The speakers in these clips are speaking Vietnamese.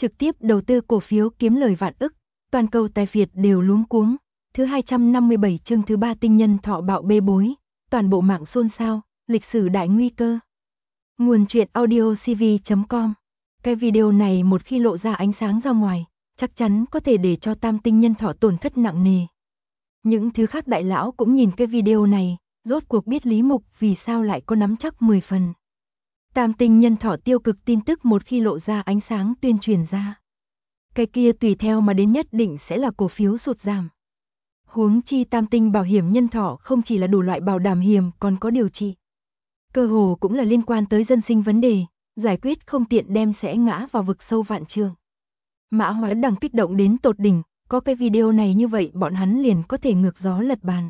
trực tiếp đầu tư cổ phiếu kiếm lời vạn ức, toàn cầu tài phiệt đều luống cuống. Thứ 257 chương thứ 3 tinh nhân thọ bạo bê bối, toàn bộ mạng xôn xao, lịch sử đại nguy cơ. Nguồn truyện audio cv.com. Cái video này một khi lộ ra ánh sáng ra ngoài, chắc chắn có thể để cho tam tinh nhân thọ tổn thất nặng nề. Những thứ khác đại lão cũng nhìn cái video này, rốt cuộc biết Lý Mục vì sao lại có nắm chắc 10 phần. Tam tinh nhân thọ tiêu cực tin tức một khi lộ ra ánh sáng tuyên truyền ra, cái kia tùy theo mà đến nhất định sẽ là cổ phiếu sụt giảm. Huống chi tam tinh bảo hiểm nhân thọ không chỉ là đủ loại bảo đảm hiểm còn có điều trị. Cơ hồ cũng là liên quan tới dân sinh vấn đề, giải quyết không tiện đem sẽ ngã vào vực sâu vạn trượng. Mã Hóa Đằng kích động đến tột đỉnh, có cái video này như vậy bọn hắn liền có thể ngược gió lật bàn.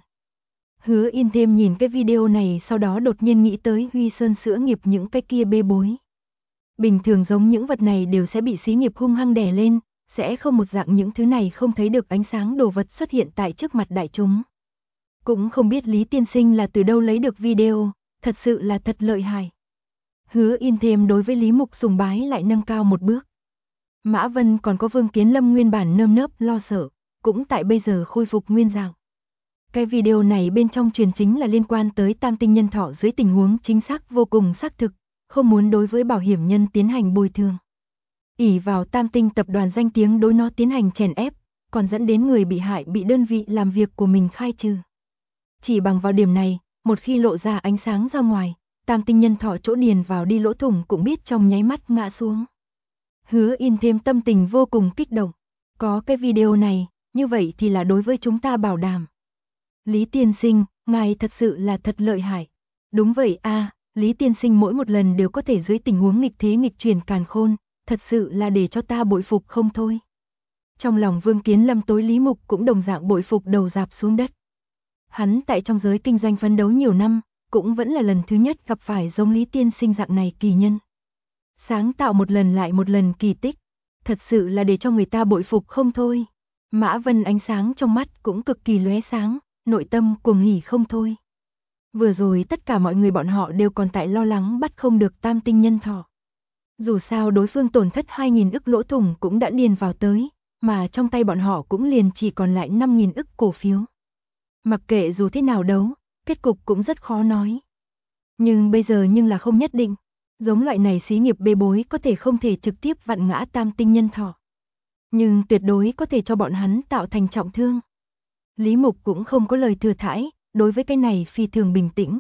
Hứa Yên thêm nhìn cái video này sau đó đột nhiên nghĩ tới Huy Sơn sữa nghiệp những cái kia bê bối. Bình thường giống những vật này đều sẽ bị xí nghiệp hung hăng đè lên, sẽ không một dạng những thứ này không thấy được ánh sáng đồ vật xuất hiện tại trước mặt đại chúng. Cũng không biết Lý Tiên Sinh là từ đâu lấy được video, thật sự là thật lợi hại. Hứa Yên thêm đối với Lý Mục sùng bái lại nâng cao một bước. Mã Vân còn có Vương Kiến Lâm nguyên bản nơm nớp lo sợ, cũng tại bây giờ khôi phục nguyên dạng. Cái video này bên trong truyền chính là liên quan tới tam tinh nhân thọ dưới tình huống chính xác vô cùng xác thực, không muốn đối với bảo hiểm nhân tiến hành bồi thường. Ỷ vào tam tinh tập đoàn danh tiếng đối nó tiến hành chèn ép, còn dẫn đến người bị hại bị đơn vị làm việc của mình khai trừ. Chỉ bằng vào điểm này, một khi lộ ra ánh sáng ra ngoài, tam tinh nhân thọ chỗ điền vào đi lỗ thủng cũng biết trong nháy mắt ngã xuống. Hứa Yên thêm tâm tình vô cùng kích động. Có cái video này, như vậy thì là đối với chúng ta bảo đảm. Lý Tiên Sinh, ngài thật sự là thật lợi hại. Đúng vậy a, Lý Tiên Sinh mỗi một lần đều có thể dưới tình huống nghịch thế nghịch chuyển càn khôn, thật sự là để cho ta bội phục không thôi. Trong lòng Vương Kiến Lâm tối Lý Mục cũng đồng dạng bội phục đầu rạp xuống đất. Hắn tại trong giới kinh doanh phấn đấu nhiều năm, cũng vẫn là lần thứ nhất gặp phải giống Lý Tiên Sinh dạng này kỳ nhân. Sáng tạo một lần lại một lần kỳ tích, thật sự là để cho người ta bội phục không thôi. Mã Vân ánh sáng trong mắt cũng cực kỳ lóe sáng, nội tâm cuồng hỉ không thôi. Vừa rồi tất cả mọi người bọn họ đều còn tại lo lắng bắt không được tam tinh nhân thọ. Dù sao đối phương tổn thất 2.000 ức lỗ thủng cũng đã điền vào tới, mà trong tay bọn họ cũng liền chỉ còn lại 5.000 ức cổ phiếu. Mặc kệ dù thế nào đấu, kết cục cũng rất khó nói. Nhưng bây giờ nhưng là không nhất định, giống loại này xí nghiệp bê bối có thể không thể trực tiếp vặn ngã tam tinh nhân thọ. Nhưng tuyệt đối có thể cho bọn hắn tạo thành trọng thương. Lý Mục cũng không có lời thừa thãi, đối với cái này phi thường bình tĩnh.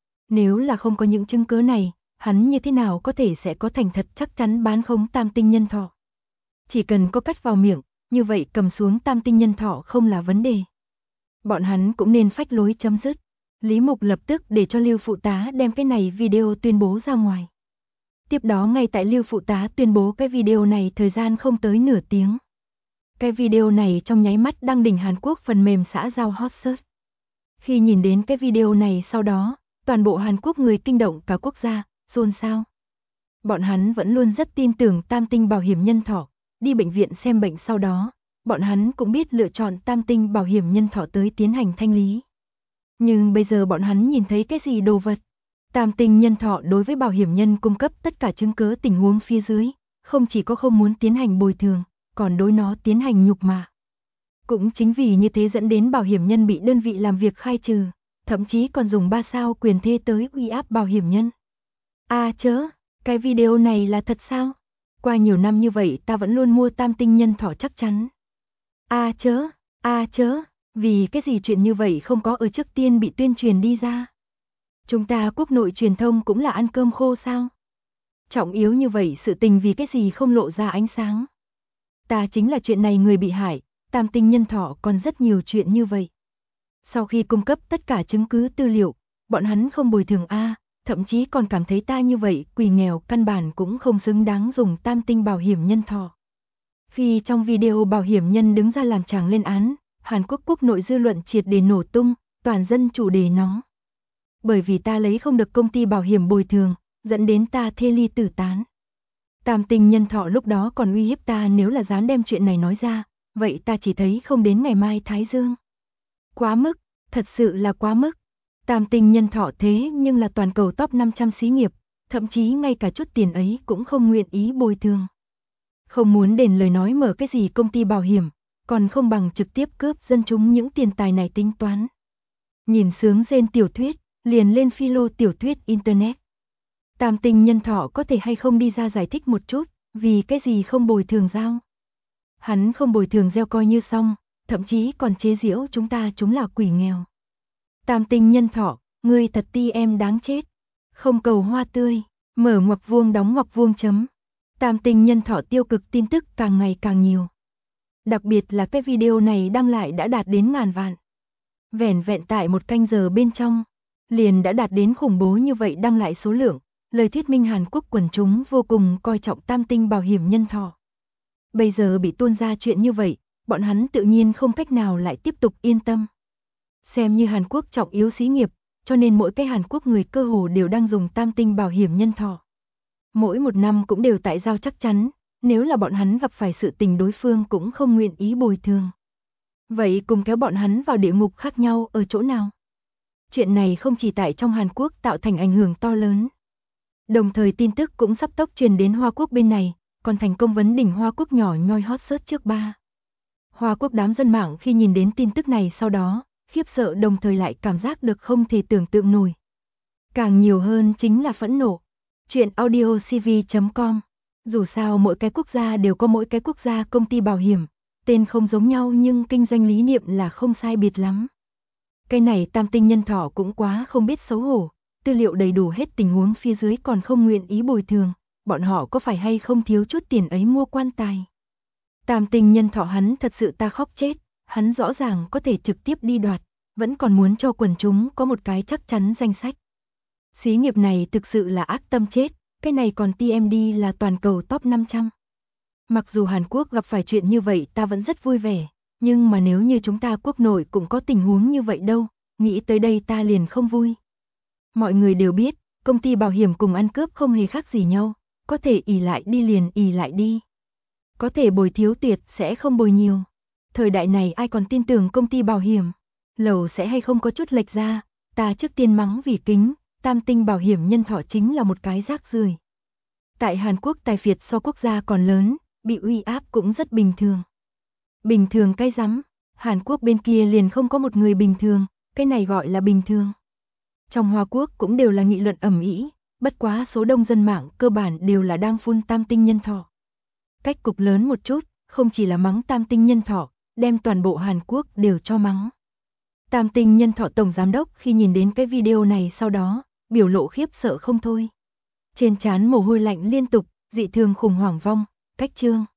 Nếu là không có những chứng cứ này, hắn như thế nào có thể sẽ có thành thật chắc chắn bán khống tam tinh nhân thọ. Chỉ cần có cắt vào miệng, như vậy cầm xuống tam tinh nhân thọ không là vấn đề. Bọn hắn cũng nên phách lối chấm dứt. Lý Mục lập tức để cho Lưu Phụ Tá đem cái này video tuyên bố ra ngoài. Tiếp đó ngay tại Lưu Phụ Tá tuyên bố cái video này thời gian không tới nửa tiếng. Cái video này trong nháy mắt đăng đỉnh Hàn Quốc phần mềm xã giao hot search. Khi nhìn đến cái video này sau đó, toàn bộ Hàn Quốc người kinh động cả quốc gia, xôn xao. Bọn hắn vẫn luôn rất tin tưởng tam tinh bảo hiểm nhân thọ, đi bệnh viện xem bệnh sau đó, bọn hắn cũng biết lựa chọn tam tinh bảo hiểm nhân thọ tới tiến hành thanh lý. Nhưng bây giờ bọn hắn nhìn thấy cái gì đồ vật? Tam tinh nhân thọ đối với bảo hiểm nhân cung cấp tất cả chứng cứ tình huống phía dưới, không chỉ có không muốn tiến hành bồi thường, còn đối nó tiến hành nhục mạ. Cũng chính vì như thế dẫn đến bảo hiểm nhân bị đơn vị làm việc khai trừ, thậm chí còn dùng 3 sao quyền thế tới uy áp bảo hiểm nhân. Chớ, cái video này là thật sao? Qua nhiều năm như vậy ta vẫn luôn mua tam tinh nhân thọ chắc chắn. Chớ, vì cái gì chuyện như vậy không có ở trước tiên bị tuyên truyền đi ra? Chúng ta quốc nội truyền thông cũng là ăn cơm khô sao? Trọng yếu như vậy sự tình vì cái gì không lộ ra ánh sáng? Ta chính là chuyện này người bị hại, tam tinh nhân thọ còn rất nhiều chuyện như vậy. Sau khi cung cấp tất cả chứng cứ tư liệu, bọn hắn không bồi thường thậm chí còn cảm thấy ta như vậy quỳ nghèo căn bản cũng không xứng đáng dùng tam tinh bảo hiểm nhân thọ. Khi trong video bảo hiểm nhân đứng ra làm tràng lên án, Hàn Quốc quốc nội dư luận triệt để nổ tung, toàn dân chủ đề nóng. Bởi vì ta lấy không được công ty bảo hiểm bồi thường, dẫn đến ta thê ly tử tán. Tam tinh nhân thọ lúc đó còn uy hiếp ta nếu là dám đem chuyện này nói ra, vậy ta chỉ thấy không đến ngày mai Thái Dương. Quá mức, thật sự là quá mức. Tam tinh nhân thọ thế nhưng là toàn cầu top 500 xí nghiệp, thậm chí ngay cả chút tiền ấy cũng không nguyện ý bồi thường. Không muốn đền lời nói mở cái gì công ty bảo hiểm, còn không bằng trực tiếp cướp dân chúng những tiền tài này tính toán. Nhìn sướng rên tiểu thuyết, liền lên philo tiểu thuyết Internet. Tam tinh nhân thọ có thể hay không đi ra giải thích một chút, vì cái gì không bồi thường giao. Hắn không bồi thường gieo coi như xong, thậm chí còn chế giễu chúng là quỷ nghèo. Tam tinh nhân thọ, ngươi thật ti em đáng chết. Không cầu hoa tươi, mở ngoặc vuông đóng ngoặc vuông chấm. Tam tinh nhân thọ tiêu cực tin tức càng ngày càng nhiều. Đặc biệt là cái video này đăng lại đã đạt đến ngàn vạn. Vẻn vẹn tại một canh giờ bên trong, liền đã đạt đến khủng bố như vậy đăng lại số lượng, lời thuyết minh Hàn Quốc quần chúng vô cùng coi trọng tam tinh bảo hiểm nhân thọ. Bây giờ bị tuôn ra chuyện như vậy, bọn hắn tự nhiên không cách nào lại tiếp tục yên tâm. Xem như Hàn Quốc trọng yếu xí nghiệp, cho nên mỗi cái Hàn Quốc người cơ hồ đều đang dùng tam tinh bảo hiểm nhân thọ. Mỗi một năm cũng đều tại giao chắc chắn, nếu là bọn hắn gặp phải sự tình đối phương cũng không nguyện ý bồi thường. Vậy cùng kéo bọn hắn vào địa ngục khác nhau ở chỗ nào? Chuyện này không chỉ tại trong Hàn Quốc tạo thành ảnh hưởng to lớn. Đồng thời tin tức cũng sắp tốc truyền đến Hoa Quốc bên này, còn thành công vấn đỉnh Hoa Quốc nhỏ nhoi hot search trước 3. Hoa Quốc đám dân mạng khi nhìn đến tin tức này sau đó, khiếp sợ đồng thời lại cảm giác được không thể tưởng tượng nổi. Càng nhiều hơn chính là phẫn nộ. Chuyện audiocv.com. Dù sao mỗi cái quốc gia đều có mỗi cái quốc gia công ty bảo hiểm, tên không giống nhau nhưng kinh doanh lý niệm là không sai biệt lắm. Cái này tam tinh nhân thọ cũng quá không biết xấu hổ, tư liệu đầy đủ hết tình huống phía dưới còn không nguyện ý bồi thường, bọn họ có phải hay không thiếu chút tiền ấy mua quan tài. Tam tinh nhân thọ hắn thật sự ta khóc chết, hắn rõ ràng có thể trực tiếp đi đoạt, vẫn còn muốn cho quần chúng có một cái chắc chắn danh sách. Xí nghiệp này thực sự là ác tâm chết, cái này còn TMD là toàn cầu top 500. Mặc dù Hàn Quốc gặp phải chuyện như vậy ta vẫn rất vui vẻ, nhưng mà nếu như chúng ta quốc nội cũng có tình huống như vậy đâu, nghĩ tới đây ta liền không vui. Mọi người đều biết, công ty bảo hiểm cùng ăn cướp không hề khác gì nhau, có thể ỷ lại đi liền ỷ lại đi. Có thể bồi thiếu tuyệt sẽ không bồi nhiều. Thời đại này ai còn tin tưởng công ty bảo hiểm, lầu sẽ hay không có chút lệch ra, ta trước tiên mắng vì kính, tam tinh bảo hiểm nhân thọ chính là một cái rác rưởi. Tại Hàn Quốc tài phiệt so quốc gia còn lớn, bị uy áp cũng rất bình thường. Bình thường cái rắm, Hàn Quốc bên kia liền không có một người bình thường, cái này gọi là bình thường. Trong Hoa Quốc cũng đều là nghị luận ầm ĩ, bất quá số đông dân mạng cơ bản đều là đang phun tam tinh nhân thọ. Cách cục lớn một chút, không chỉ là mắng tam tinh nhân thọ, đem toàn bộ Hàn Quốc đều cho mắng. Tam tinh nhân thọ tổng giám đốc khi nhìn đến cái video này sau đó, biểu lộ khiếp sợ không thôi. Trên trán mồ hôi lạnh liên tục, dị thường khủng hoảng vong, cách chương.